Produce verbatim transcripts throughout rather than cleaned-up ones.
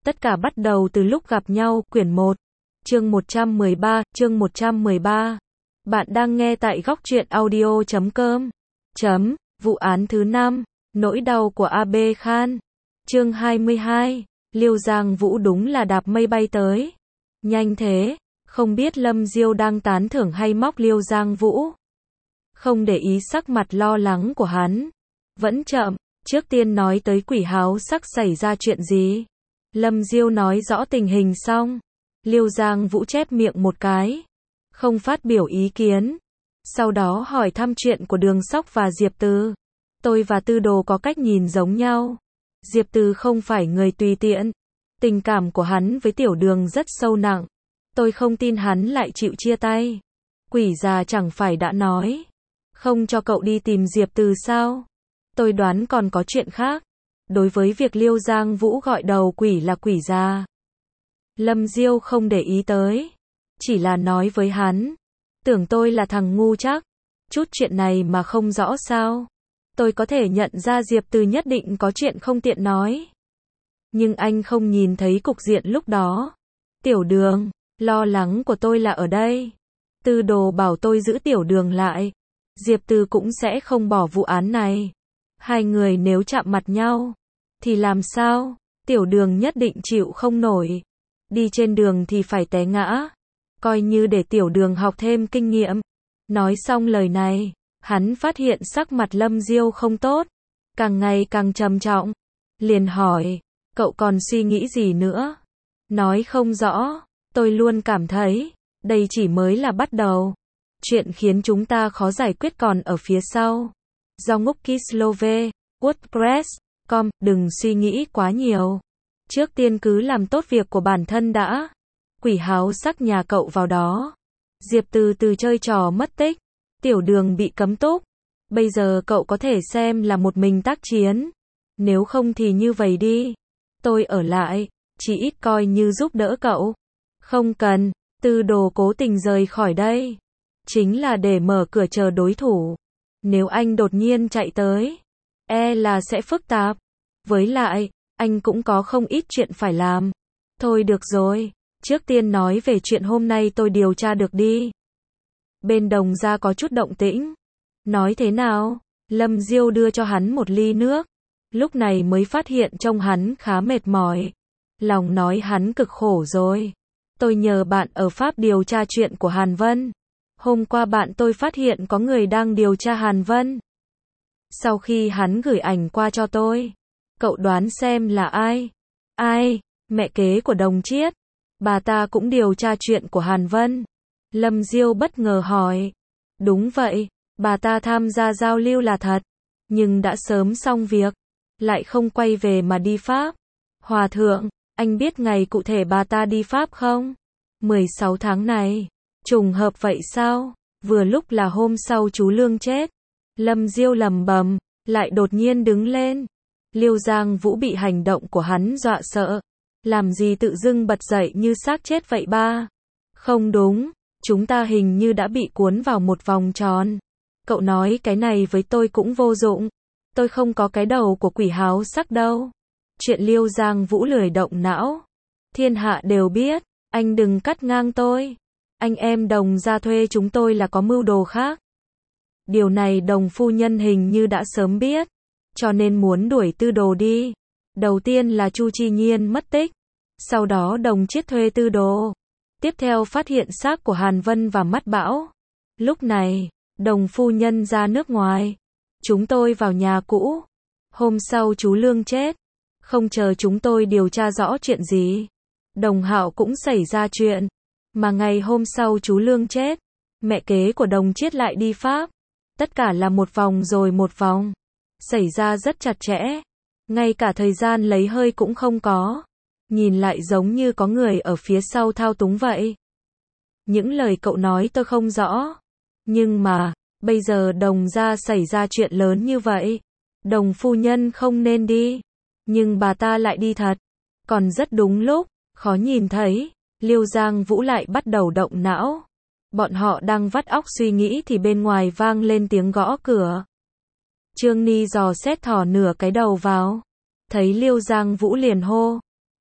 Tất cả bắt đầu từ lúc gặp nhau, quyển một, chương một trăm mười ba, chương một trăm mười ba. Bạn đang nghe tại góc truyện audio chấm com. Chấm, vụ án thứ năm, nỗi đau của a bê Khan. Chương hai mươi hai, Liêu Giang Vũ đúng là đạp mây bay tới. Nhanh thế, không biết Lâm Diêu đang tán thưởng hay móc Liêu Giang Vũ. Không để ý sắc mặt lo lắng của hắn. Vẫn chậm, trước tiên nói tới Quỷ Háo Sắc xảy ra chuyện gì. Lâm Diêu nói rõ tình hình xong, Liêu Giang Vũ chép miệng một cái, không phát biểu ý kiến. Sau đó hỏi thăm chuyện của Đường Sóc và Diệp Từ. Tôi và Tư Đồ có cách nhìn giống nhau. Diệp Từ không phải người tùy tiện. Tình cảm của hắn với Tiểu Đường rất sâu nặng. Tôi không tin hắn lại chịu chia tay. Quỷ già chẳng phải đã nói không cho cậu đi tìm Diệp Từ sao? Tôi đoán còn có chuyện khác. Đối với việc Liêu Giang Vũ gọi đầu quỷ là quỷ già, Lâm Diêu không để ý tới. Chỉ là nói với hắn, tưởng tôi là thằng ngu chắc. Chút chuyện này mà không rõ sao? Tôi có thể nhận ra Diệp Từ nhất định có chuyện không tiện nói. Nhưng anh không nhìn thấy cục diện lúc đó. Tiểu Đường, lo lắng của tôi là ở đây. Tư Đồ bảo tôi giữ Tiểu Đường lại. Diệp Từ cũng sẽ không bỏ vụ án này. Hai người nếu chạm mặt nhau, thì làm sao? Tiểu Đường nhất định chịu không nổi. Đi trên đường thì phải té ngã. Coi như để Tiểu Đường học thêm kinh nghiệm. Nói xong lời này, hắn phát hiện sắc mặt Lâm Diêu không tốt. Càng ngày càng trầm trọng. Liền hỏi, cậu còn suy nghĩ gì nữa? Nói không rõ. Tôi luôn cảm thấy, đây chỉ mới là bắt đầu. Chuyện khiến chúng ta khó giải quyết còn ở phía sau. Do ngốc Kislove, WordPress chấm com, đừng suy nghĩ quá nhiều. Trước tiên cứ làm tốt việc của bản thân đã. Quỷ Háo Sắc nhà cậu vào đó. Diệp Từ từ chơi trò mất tích. Tiểu Đường bị cấm túc. Bây giờ cậu có thể xem là một mình tác chiến. Nếu không thì như vậy đi. Tôi ở lại, chỉ ít coi như giúp đỡ cậu. Không cần, Tư Đồ cố tình rời khỏi đây. Chính là để mở cửa chờ đối thủ. Nếu anh đột nhiên chạy tới, e là sẽ phức tạp. Với lại, anh cũng có không ít chuyện phải làm. Thôi được rồi, trước tiên nói về chuyện hôm nay tôi điều tra được đi. Bên Đồng gia có chút động tĩnh. Nói thế nào? Lâm Diêu đưa cho hắn một ly nước. Lúc này mới phát hiện trông hắn khá mệt mỏi. Lòng nói hắn cực khổ rồi. Tôi nhờ bạn ở Pháp điều tra chuyện của Hàn Vân. Hôm qua bạn tôi phát hiện có người đang điều tra Hàn Vân. Sau khi hắn gửi ảnh qua cho tôi, cậu đoán xem là ai? Ai? Mẹ kế của Đồng Chiết. Bà ta cũng điều tra chuyện của Hàn Vân. Lâm Diêu bất ngờ hỏi. Đúng vậy, bà ta tham gia giao lưu là thật. Nhưng đã sớm xong việc. Lại không quay về mà đi Pháp. Hòa thượng, anh biết ngày cụ thể bà ta đi Pháp không? mười sáu tháng này. Trùng hợp vậy sao? Vừa lúc là hôm sau chú Lương chết. Lâm Diêu lầm bầm, lại đột nhiên đứng lên. Liêu Giang Vũ bị hành động của hắn dọa sợ. Làm gì tự dưng bật dậy như xác chết vậy ba? Không đúng, chúng ta hình như đã bị cuốn vào một vòng tròn. Cậu nói cái này với tôi cũng vô dụng. Tôi không có cái đầu của Quỷ Háo Sắc đâu. Chuyện Liêu Giang Vũ lười động não. Thiên hạ đều biết, anh đừng cắt ngang tôi. Anh em Đồng gia thuê chúng tôi là có mưu đồ khác. Điều này Đồng phu nhân hình như đã sớm biết, cho nên muốn đuổi Tư Đồ đi. Đầu tiên là Chu Chi Nhiên mất tích, sau đó Đồng Chiết thuê Tư Đồ. Tiếp theo phát hiện xác của Hàn Vân và Mắt Bão. Lúc này, Đồng phu nhân ra nước ngoài. Chúng tôi vào nhà cũ. Hôm sau chú Lương chết. Không chờ chúng tôi điều tra rõ chuyện gì, Đồng Hạo cũng xảy ra chuyện. Mà ngày hôm sau chú Lương chết, mẹ kế của Đồng Chiết lại đi Pháp. Tất cả là một vòng rồi một vòng. Xảy ra rất chặt chẽ. Ngay cả thời gian lấy hơi cũng không có. Nhìn lại giống như có người ở phía sau thao túng vậy. Những lời cậu nói tôi không rõ. Nhưng mà, bây giờ Đồng gia xảy ra chuyện lớn như vậy. Đồng phu nhân không nên đi. Nhưng bà ta lại đi thật. Còn rất đúng lúc, khó nhìn thấy. Liêu Giang Vũ lại bắt đầu động não. Bọn họ đang vắt óc suy nghĩ thì bên ngoài vang lên tiếng gõ cửa. Trương Ni dò xét thò nửa cái đầu vào. Thấy Liêu Giang Vũ liền hô.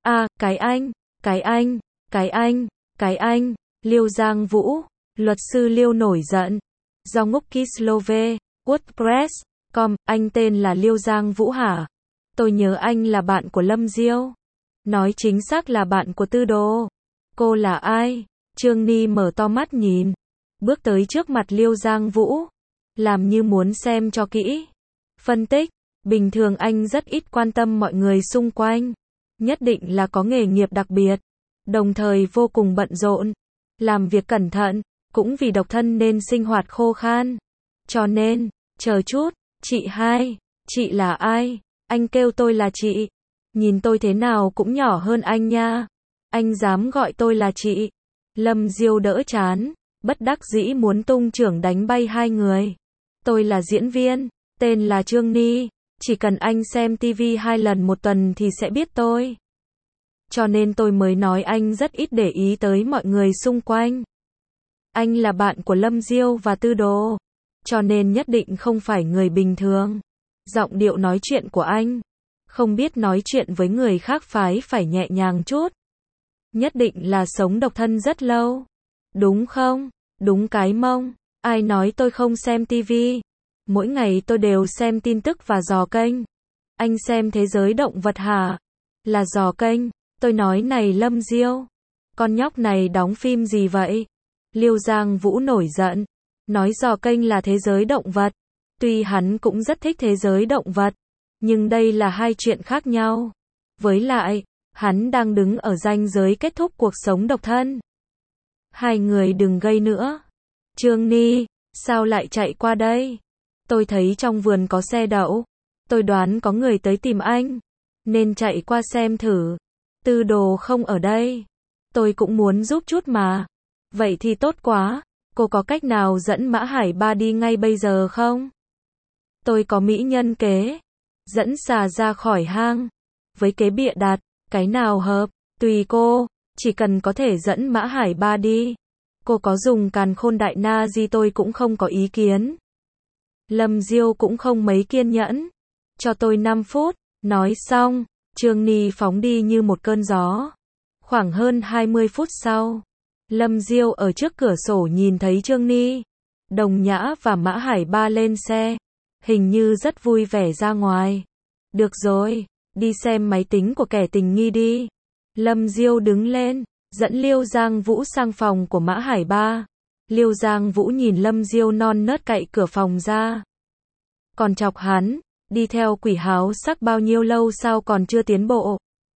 A, cái anh, cái anh, cái anh, cái anh, Liêu Giang Vũ, luật sư Liêu nổi giận. Do ngốc Kislove, WordPress, com, anh tên là Liêu Giang Vũ hả? Tôi nhớ anh là bạn của Lâm Diêu. Nói chính xác là bạn của Tư Đồ. Cô là ai? Trương Ni mở to mắt nhìn. Bước tới trước mặt Liêu Giang Vũ. Làm như muốn xem cho kỹ. Phân tích. Bình thường anh rất ít quan tâm mọi người xung quanh. Nhất định là có nghề nghiệp đặc biệt. Đồng thời vô cùng bận rộn. Làm việc cẩn thận. Cũng vì độc thân nên sinh hoạt khô khan. Cho nên, chờ chút, chị hai, chị là ai? Anh kêu tôi là chị. Nhìn tôi thế nào cũng nhỏ hơn anh nha. Anh dám gọi tôi là chị. Lâm Diêu đỡ chán, bất đắc dĩ muốn tung chưởng đánh bay hai người. Tôi là diễn viên, tên là Trương Ni. Chỉ cần anh xem ti vi hai lần một tuần thì sẽ biết tôi. Cho nên tôi mới nói anh rất ít để ý tới mọi người xung quanh. Anh là bạn của Lâm Diêu và Tư Đồ. Cho nên nhất định không phải người bình thường. Giọng điệu nói chuyện của anh. Không biết nói chuyện với người khác phái phải nhẹ nhàng chút. Nhất định là sống độc thân rất lâu. Đúng không? Đúng cái mông. Ai nói tôi không xem ti vi? Mỗi ngày tôi đều xem tin tức và dò kênh. Anh xem Thế Giới Động Vật hả? Là dò kênh. Tôi nói này Lâm Diêu. Con nhóc này đóng phim gì vậy? Liêu Giang Vũ nổi giận. Nói dò kênh là Thế Giới Động Vật. Tuy hắn cũng rất thích Thế Giới Động Vật. Nhưng đây là hai chuyện khác nhau. Với lại, hắn đang đứng ở ranh giới kết thúc cuộc sống độc thân. Hai người đừng gây nữa. Trương Ni, sao lại chạy qua đây? Tôi thấy trong vườn có xe đậu. Tôi đoán có người tới tìm anh. Nên chạy qua xem thử. Tư Đồ không ở đây. Tôi cũng muốn giúp chút mà. Vậy thì tốt quá. Cô có cách nào dẫn Mã Hải Ba đi ngay bây giờ không? Tôi có mỹ nhân kế. Dẫn xà ra khỏi hang. Với kế bịa đặt, cái nào hợp, tùy cô. Chỉ cần có thể dẫn Mã Hải Ba đi. Cô có dùng càn khôn đại na gì tôi cũng không có ý kiến. Lâm Diêu cũng không mấy kiên nhẫn. Cho tôi năm phút. Nói xong, Trương Ni phóng đi như một cơn gió. Khoảng hơn hai mươi phút sau, Lâm Diêu ở trước cửa sổ nhìn thấy Trương Ni, Đồng Nhã và Mã Hải Ba lên xe. Hình như rất vui vẻ ra ngoài. Được rồi, đi xem máy tính của kẻ tình nghi đi. Lâm Diêu đứng lên, dẫn Liêu Giang Vũ sang phòng của Mã Hải Ba. Liêu Giang Vũ nhìn Lâm Diêu non nớt cậy cửa phòng ra. Còn chọc hắn, đi theo quỷ háo sắc bao nhiêu lâu sao còn chưa tiến bộ.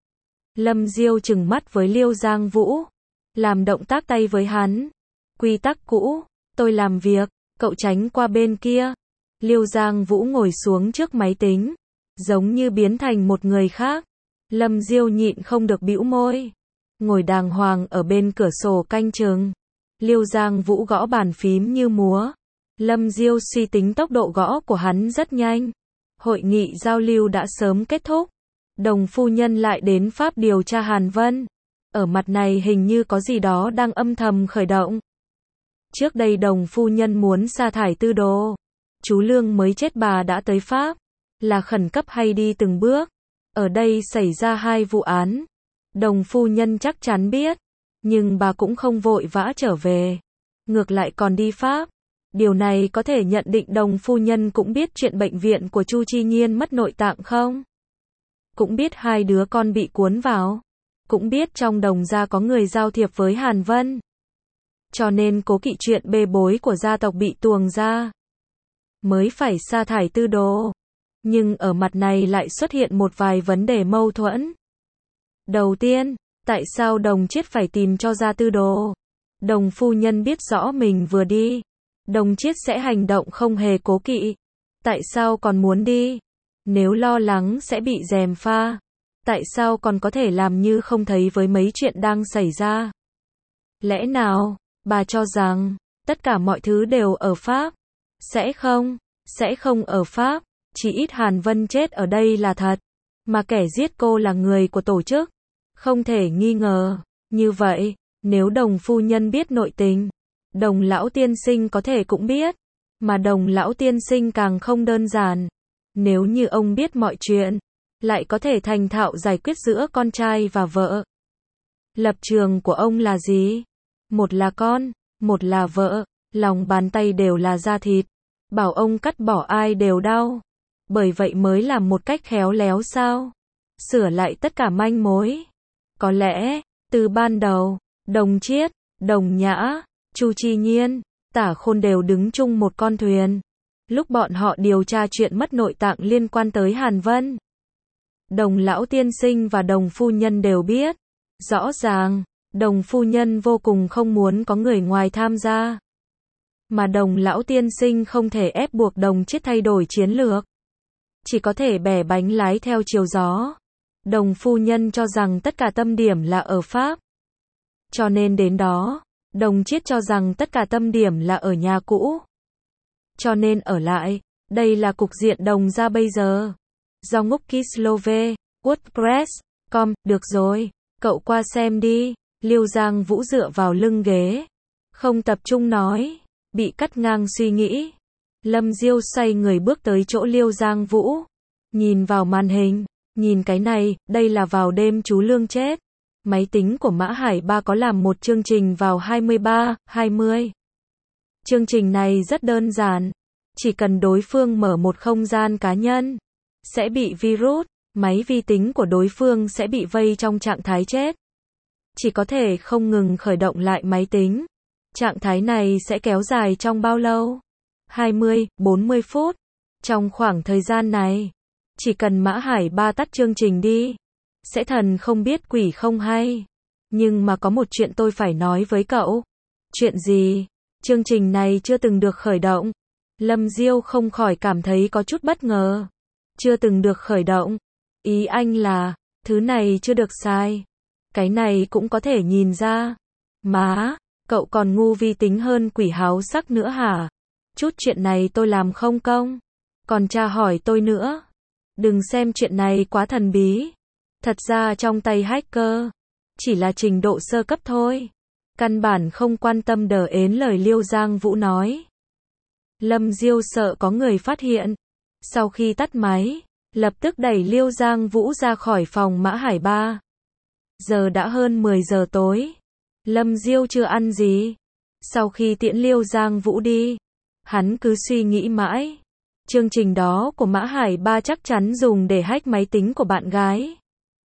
Lâm Diêu trừng mắt với Liêu Giang Vũ. Làm động tác tay với hắn. Quy tắc cũ, tôi làm việc, cậu tránh qua bên kia. Liêu Giang Vũ ngồi xuống trước máy tính. Giống như biến thành một người khác. Lâm Diêu nhịn không được bĩu môi. Ngồi đàng hoàng ở bên cửa sổ canh chừng. Liêu Giang Vũ gõ bàn phím như múa. Lâm Diêu suy tính tốc độ gõ của hắn rất nhanh. Hội nghị giao lưu đã sớm kết thúc. Đồng phu nhân lại đến Pháp điều tra Hàn Vân. Ở mặt này hình như có gì đó đang âm thầm khởi động. Trước đây đồng phu nhân muốn sa thải Tư Đồ. Chú Lương mới chết bà đã tới Pháp. Là khẩn cấp hay đi từng bước. Ở đây xảy ra hai vụ án. Đồng phu nhân chắc chắn biết. Nhưng bà cũng không vội vã trở về. Ngược lại còn đi Pháp. Điều này có thể nhận định đồng phu nhân cũng biết chuyện bệnh viện của Chu Chi Nhiên mất nội tạng không? Cũng biết hai đứa con bị cuốn vào. Cũng biết trong đồng gia có người giao thiệp với Hàn Vân. Cho nên cố kỵ chuyện bê bối của gia tộc bị tuồng ra. Mới phải sa thải Tư Đồ. Nhưng ở mặt này lại xuất hiện một vài vấn đề mâu thuẫn. Đầu tiên, tại sao đồng chiết phải tìm cho ra Tư Đồ? Đồng phu nhân biết rõ mình vừa đi. Đồng chiết sẽ hành động không hề cố kỵ. Tại sao còn muốn đi? Nếu lo lắng sẽ bị gièm pha. Tại sao còn có thể làm như không thấy với mấy chuyện đang xảy ra? Lẽ nào, bà cho rằng, tất cả mọi thứ đều ở Pháp? Sẽ không, sẽ không ở Pháp. Chỉ ít Hàn Vân chết ở đây là thật. Mà kẻ giết cô là người của tổ chức. Không thể nghi ngờ. Như vậy, nếu đồng phu nhân biết nội tình, đồng lão tiên sinh có thể cũng biết. Mà đồng lão tiên sinh càng không đơn giản. Nếu như ông biết mọi chuyện, lại có thể thành thạo giải quyết giữa con trai và vợ. Lập trường của ông là gì? Một là con, một là vợ, lòng bàn tay đều là da thịt. Bảo ông cắt bỏ ai đều đau. Bởi vậy mới làm một cách khéo léo sao? Sửa lại tất cả manh mối. Có lẽ, từ ban đầu, Đồng Chiết, Đồng Nhã, Chu Chi Nhiên, Tả Khôn đều đứng chung một con thuyền. Lúc bọn họ điều tra chuyện mất nội tạng liên quan tới Hàn Vân, Đồng lão tiên sinh và Đồng phu nhân đều biết. Rõ ràng, Đồng phu nhân vô cùng không muốn có người ngoài tham gia. Mà Đồng lão tiên sinh không thể ép buộc Đồng Chiết thay đổi chiến lược. Chỉ có thể bẻ bánh lái theo chiều gió. Đồng phu nhân cho rằng tất cả tâm điểm là ở Pháp. Cho nên đến đó, Đồng Chiết cho rằng tất cả tâm điểm là ở nhà cũ. Cho nên ở lại, đây là cục diện Đồng ra bây giờ. Do ngốc Kislove, WordPress, com, được rồi, cậu qua xem đi. Liêu Giang Vũ dựa vào lưng ghế. Không tập trung nói, bị cắt ngang suy nghĩ. Lâm Diêu xoay người bước tới chỗ Liêu Giang Vũ. Nhìn vào màn hình, nhìn cái này, đây là vào đêm chú Lương chết. Máy tính của Mã Hải Ba có làm một chương trình vào hai mươi ba, hai mươi. Chương trình này rất đơn giản. Chỉ cần đối phương mở một không gian cá nhân, sẽ bị virus, máy vi tính của đối phương sẽ bị vây trong trạng thái chết. Chỉ có thể không ngừng khởi động lại máy tính. Trạng thái này sẽ kéo dài trong bao lâu? hai mươi, bốn mươi phút. Trong khoảng thời gian này, chỉ cần Mã Hải Ba tắt chương trình đi, sẽ thần không biết quỷ không hay. Nhưng mà có một chuyện tôi phải nói với cậu. Chuyện gì? Chương trình này chưa từng được khởi động. Lâm Diêu không khỏi cảm thấy có chút bất ngờ. Chưa từng được khởi động. Ý anh là, thứ này chưa được xài. Cái này cũng có thể nhìn ra. Má, cậu còn ngu vi tính hơn quỷ háo sắc nữa hả? Chút chuyện này tôi làm không công. Còn tra hỏi tôi nữa. Đừng xem chuyện này quá thần bí. Thật ra trong tay hacker, chỉ là trình độ sơ cấp thôi. Căn bản không quan tâm đờ ến lời Liêu Giang Vũ nói. Lâm Diêu sợ có người phát hiện. Sau khi tắt máy, lập tức đẩy Liêu Giang Vũ ra khỏi phòng Mã Hải Ba. Giờ đã hơn mười giờ tối. Lâm Diêu chưa ăn gì. Sau khi tiễn Liêu Giang Vũ đi, hắn cứ suy nghĩ mãi. Chương trình đó của Mã Hải Ba chắc chắn dùng để hack máy tính của bạn gái.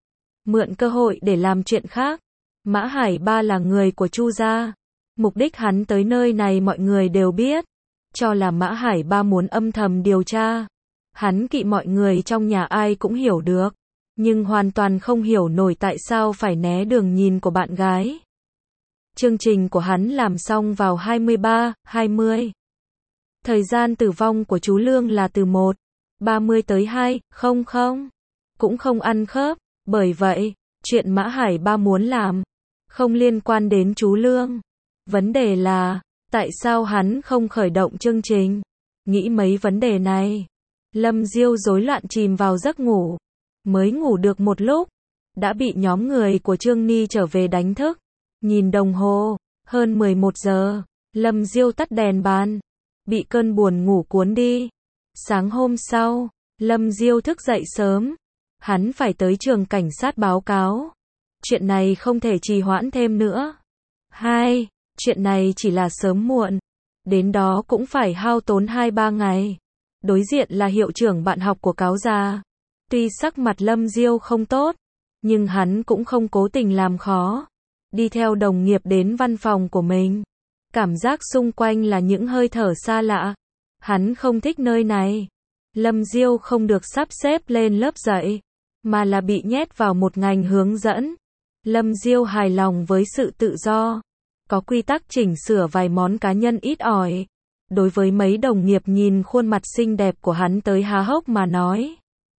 Mượn cơ hội để làm chuyện khác. Mã Hải Ba là người của Chu gia. Mục đích hắn tới nơi này mọi người đều biết. Cho là Mã Hải Ba muốn âm thầm điều tra. Hắn kỵ mọi người trong nhà ai cũng hiểu được. Nhưng hoàn toàn không hiểu nổi tại sao phải né đường nhìn của bạn gái. Chương trình của hắn làm xong vào hai mươi ba, hai mươi. Thời gian tử vong của chú Lương là từ một, ba mươi tới hai, không không. Cũng không ăn khớp. Bởi vậy, chuyện Mã Hải Ba muốn làm, không liên quan đến chú Lương. Vấn đề là, tại sao hắn không khởi động chương trình? Nghĩ mấy vấn đề này, Lâm Diêu rối loạn chìm vào giấc ngủ. Mới ngủ được một lúc, đã bị nhóm người của Trương Ni trở về đánh thức. Nhìn đồng hồ, hơn mười một giờ, Lâm Diêu tắt đèn bàn, bị cơn buồn ngủ cuốn đi. Sáng hôm sau, Lâm Diêu thức dậy sớm. Hắn phải tới trường cảnh sát báo cáo. Chuyện này không thể trì hoãn thêm nữa. Hai, chuyện này chỉ là sớm muộn. Đến đó cũng phải hao tốn hai ba ngày. Đối diện là hiệu trưởng bạn học của Cáo Gia. Tuy sắc mặt Lâm Diêu không tốt, nhưng hắn cũng không cố tình làm khó. Đi theo đồng nghiệp đến văn phòng của mình. Cảm giác xung quanh là những hơi thở xa lạ. Hắn không thích nơi này. Lâm Diêu không được sắp xếp lên lớp dạy, mà là bị nhét vào một ngành hướng dẫn. Lâm Diêu hài lòng với sự tự do. Có quy tắc chỉnh sửa vài món cá nhân ít ỏi. Đối với mấy đồng nghiệp nhìn khuôn mặt xinh đẹp của hắn tới há hốc mà nói.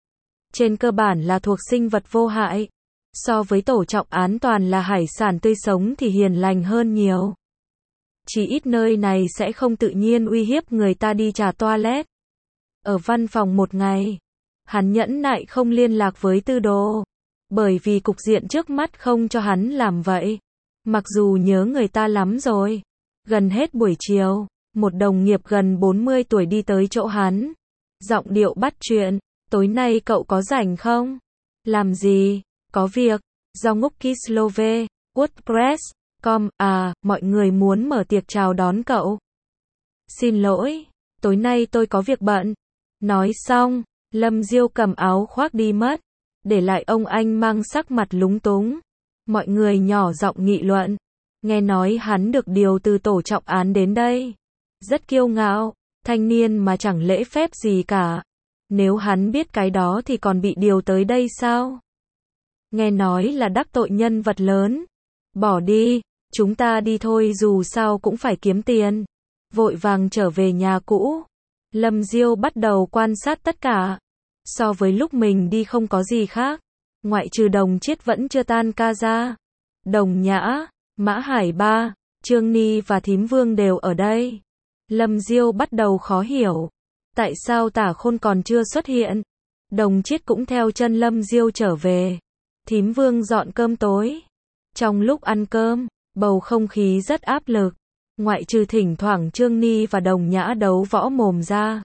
Trên cơ bản là thuộc sinh vật vô hại. So với tổ trọng án toàn là hải sản tươi sống thì hiền lành hơn nhiều. Chỉ ít nơi này sẽ không tự nhiên uy hiếp người ta đi trà toilet. Ở văn phòng một ngày, hắn nhẫn nại không liên lạc với Tư Đồ. Bởi vì cục diện trước mắt không cho hắn làm vậy. Mặc dù nhớ người ta lắm rồi. Gần hết buổi chiều, một đồng nghiệp gần bốn mươi tuổi đi tới chỗ hắn. Giọng điệu bắt chuyện. tối nay cậu có rảnh không? Làm gì? Có việc. Do ngúc Kislove, WordPress, com, à, mọi người muốn mở tiệc chào đón cậu. Xin lỗi, tối nay tôi có việc bận. Nói xong, Lâm Diêu cầm áo khoác đi mất, để lại ông anh mang sắc mặt lúng túng. Mọi người nhỏ giọng nghị luận, nghe nói hắn được điều từ tổ trọng án đến đây. Rất kiêu ngạo, thanh niên mà chẳng lễ phép gì cả. Nếu hắn biết cái đó thì còn bị điều tới đây sao? Nghe nói là đắc tội nhân vật lớn. Bỏ đi, chúng ta đi thôi, dù sao cũng phải kiếm tiền. Vội vàng trở về nhà cũ, Lâm Diêu bắt đầu quan sát tất cả. So với lúc mình đi không có gì khác, ngoại trừ Đồng Chiết vẫn chưa tan ca ra. Đồng Nhã, Mã Hải Ba, Trương Ni và Thím Vương đều ở đây. Lâm Diêu bắt đầu khó hiểu, tại sao Tả Khôn còn chưa xuất hiện. Đồng Chiết cũng theo chân Lâm Diêu trở về. Thím Vương dọn cơm tối. Trong lúc ăn cơm, bầu không khí rất áp lực. Ngoại trừ thỉnh thoảng Trương Ni và Đồng Nhã đấu võ mồm ra,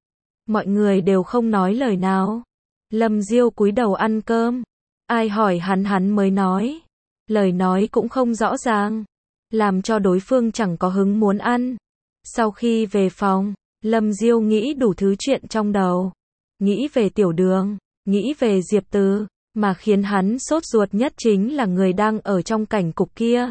mọi người đều không nói lời nào. Lâm Diêu cúi đầu ăn cơm. Ai hỏi hắn hắn mới nói. Lời nói cũng không rõ ràng, làm cho đối phương chẳng có hứng muốn ăn. Sau khi về phòng, Lâm Diêu nghĩ đủ thứ chuyện trong đầu. Nghĩ về Tiểu Đường, nghĩ về Diệp Từ, mà khiến hắn sốt ruột nhất chính là người đang ở trong cảnh cục kia.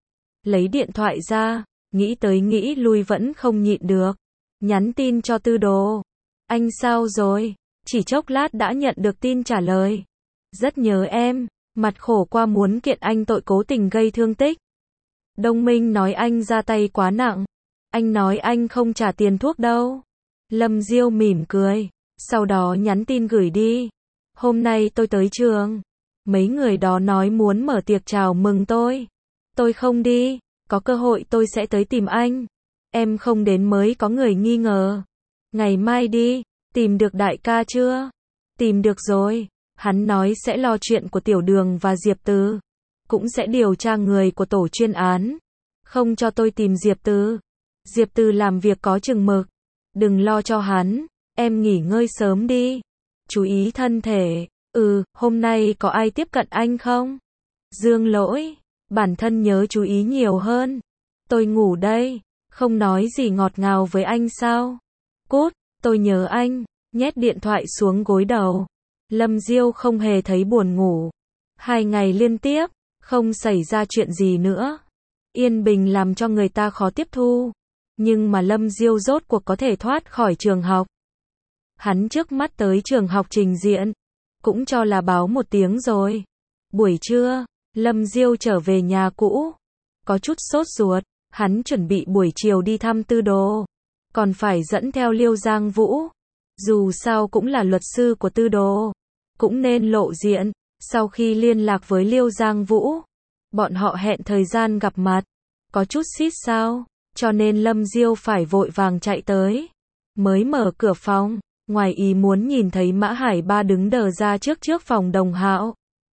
Lấy điện thoại ra, nghĩ tới nghĩ lui vẫn không nhịn được. Nhắn tin cho Tư Đồ. Anh sao rồi? Chỉ chốc lát đã nhận được tin trả lời. Rất nhớ em, mặt khổ qua muốn kiện anh tội cố tình gây thương tích. Đông Minh nói anh ra tay quá nặng. Anh nói anh không trả tiền thuốc đâu. Lâm Diêu mỉm cười, sau đó nhắn tin gửi đi. Hôm nay tôi tới trường. Mấy người đó nói muốn mở tiệc chào mừng tôi. Tôi không đi, có cơ hội tôi sẽ tới tìm anh. Em không đến mới có người nghi ngờ. Ngày mai đi, tìm được đại ca chưa? Tìm được rồi, hắn nói sẽ lo chuyện của Tiểu Đường và Diệp Từ. Cũng sẽ điều tra người của tổ chuyên án. Không cho tôi tìm Diệp Từ. Diệp Từ làm việc có chừng mực. Đừng lo cho hắn, em nghỉ ngơi sớm đi. Chú ý thân thể. Ừ, hôm nay có ai tiếp cận anh không? Dương Lỗi, bản thân nhớ chú ý nhiều hơn. Tôi ngủ đây, không nói gì ngọt ngào với anh sao? Cút, tôi nhớ anh. Nhét điện thoại xuống gối đầu. Lâm Diêu không hề thấy buồn ngủ. Hai ngày liên tiếp, không xảy ra chuyện gì nữa. Yên bình làm cho người ta khó tiếp thu. Nhưng mà Lâm Diêu rốt cuộc có thể thoát khỏi trường học. Hắn trước mắt tới trường học trình diện, cũng cho là báo một tiếng rồi. Buổi trưa, Lâm Diêu trở về nhà cũ. Có chút sốt ruột, hắn chuẩn bị buổi chiều đi thăm Tư Đồ. Còn phải dẫn theo Liêu Giang Vũ. Dù sao cũng là luật sư của Tư Đồ. Cũng nên lộ diện. Sau khi liên lạc với Liêu Giang Vũ, bọn họ hẹn thời gian gặp mặt. Có chút xít sao, cho nên Lâm Diêu phải vội vàng chạy tới. Mới mở cửa phòng, ngoài ý muốn nhìn thấy Mã Hải Ba đứng đờ ra trước trước phòng Đồng Hạo.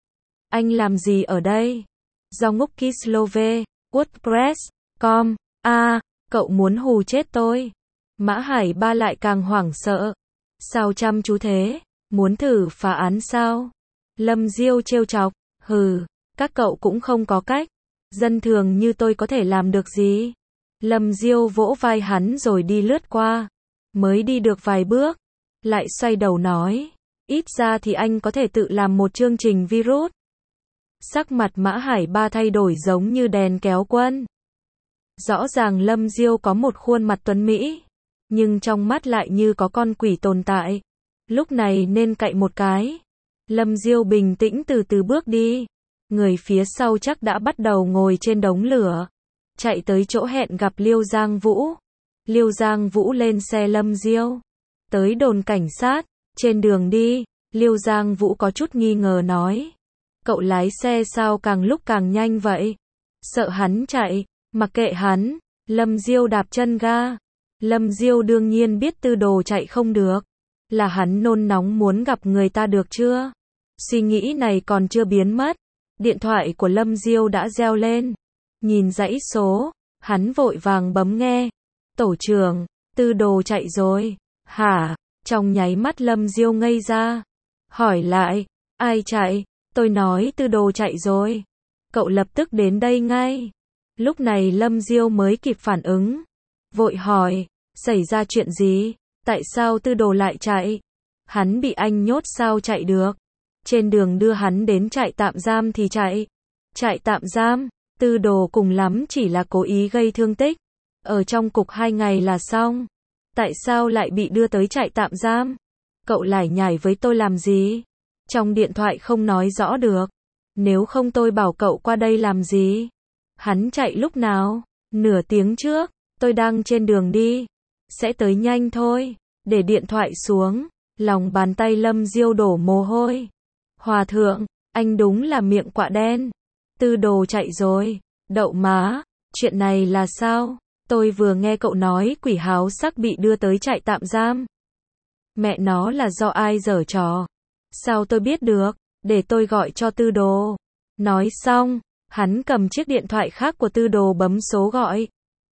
Anh làm gì ở đây? Do ngúc Kislove, WordPress, com, à, cậu muốn hù chết tôi. Mã Hải Ba lại càng hoảng sợ. Sao chăm chú thế? Muốn thử phá án sao? Lâm Diêu trêu chọc, hừ, các cậu cũng không có cách. Dân thường như tôi có thể làm được gì? Lâm Diêu vỗ vai hắn rồi đi lướt qua. Mới đi được vài bước, lại xoay đầu nói, ít ra thì anh có thể tự làm một chương trình virus. Sắc mặt Mã Hải Ba thay đổi giống như đèn kéo quân. Rõ ràng Lâm Diêu có một khuôn mặt tuấn mỹ, nhưng trong mắt lại như có con quỷ tồn tại. Lúc này nên cạy một cái. Lâm Diêu bình tĩnh từ từ bước đi. Người phía sau chắc đã bắt đầu ngồi trên đống lửa. Chạy tới chỗ hẹn gặp Liêu Giang Vũ. Liêu Giang Vũ lên xe Lâm Diêu. Tới đồn cảnh sát. Trên đường đi, Liêu Giang Vũ có chút nghi ngờ nói. Cậu lái xe sao càng lúc càng nhanh vậy? Sợ hắn chạy, mặc kệ hắn. Lâm Diêu đạp chân ga. Lâm Diêu đương nhiên biết Tư Đồ chạy không được. Là hắn nôn nóng muốn gặp người ta được chưa? Suy nghĩ này còn chưa biến mất. Điện thoại của Lâm Diêu đã reo lên. Nhìn dãy số, hắn vội vàng bấm nghe. Tổ trưởng, Tư Đồ chạy rồi. Hả? Trong nháy mắt Lâm Diêu ngây ra. Hỏi lại, ai chạy? Tôi nói Tư Đồ chạy rồi. Cậu lập tức đến đây ngay. Lúc này Lâm Diêu mới kịp phản ứng. Vội hỏi, xảy ra chuyện gì? Tại sao Tư Đồ lại chạy? Hắn bị anh nhốt sao chạy được? Trên đường đưa hắn đến trại tạm giam thì chạy. Trại tạm giam, Tư Đồ cùng lắm chỉ là cố ý gây thương tích. Ở trong cục hai ngày là xong. Tại sao lại bị đưa tới trại tạm giam? Cậu lải nhải với tôi làm gì? Trong điện thoại không nói rõ được. Nếu không tôi bảo cậu qua đây làm gì? Hắn chạy lúc nào? Nửa tiếng trước, tôi đang trên đường đi. Sẽ tới nhanh thôi. Để điện thoại xuống. Lòng bàn tay Lâm Diêu đổ mồ hôi. Hòa thượng, anh đúng là miệng quạ đen. Tư Đồ chạy rồi. Đậu má, chuyện này là sao? Tôi vừa nghe cậu nói Quỷ Háo Sắc bị đưa tới trại tạm giam. Mẹ nó là do ai giở trò? Sao tôi biết được? Để tôi gọi cho Tư Đồ. Nói xong, hắn cầm chiếc điện thoại khác của Tư Đồ bấm số gọi.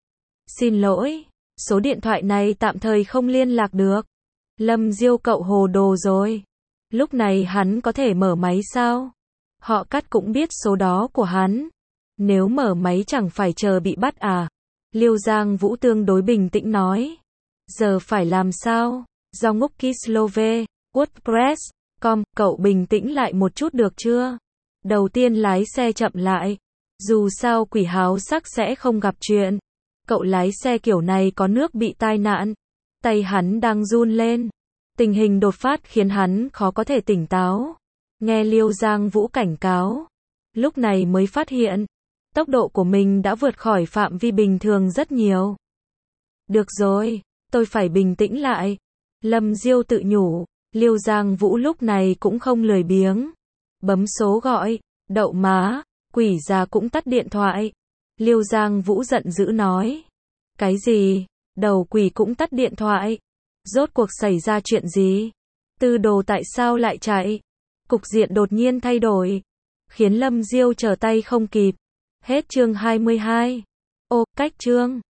Xin lỗi, số điện thoại này tạm thời không liên lạc được. Lâm Diêu cậu hồ đồ rồi. Lúc này hắn có thể mở máy sao? Họ cắt cũng biết số đó của hắn. Nếu mở máy chẳng phải chờ bị bắt à? Liêu Giang Vũ tương đối bình tĩnh nói. Giờ phải làm sao? Do ngốc Kislove, WordPress, com, cậu bình tĩnh lại một chút được chưa? Đầu tiên lái xe chậm lại. Dù sao Quỷ Háo Sắc sẽ không gặp chuyện. Cậu lái xe kiểu này có nước bị tai nạn. Tay hắn đang run lên. Tình hình đột phát khiến hắn khó có thể tỉnh táo. Nghe Liêu Giang Vũ cảnh cáo. Lúc này mới phát hiện. Tốc độ của mình đã vượt khỏi phạm vi bình thường rất nhiều. Được rồi, tôi phải bình tĩnh lại. Lâm Diêu tự nhủ. Liêu Giang Vũ lúc này cũng không lười biếng. Bấm số gọi. Đậu má, quỷ già cũng tắt điện thoại. Liêu Giang Vũ giận dữ nói. Cái gì? Đầu quỷ cũng tắt điện thoại. Rốt cuộc xảy ra chuyện gì? Tư Đồ tại sao lại chạy? Cục diện đột nhiên thay đổi. Khiến Lâm Diêu trở tay không kịp. Hết chương hai mươi hai. Ô, cách chương.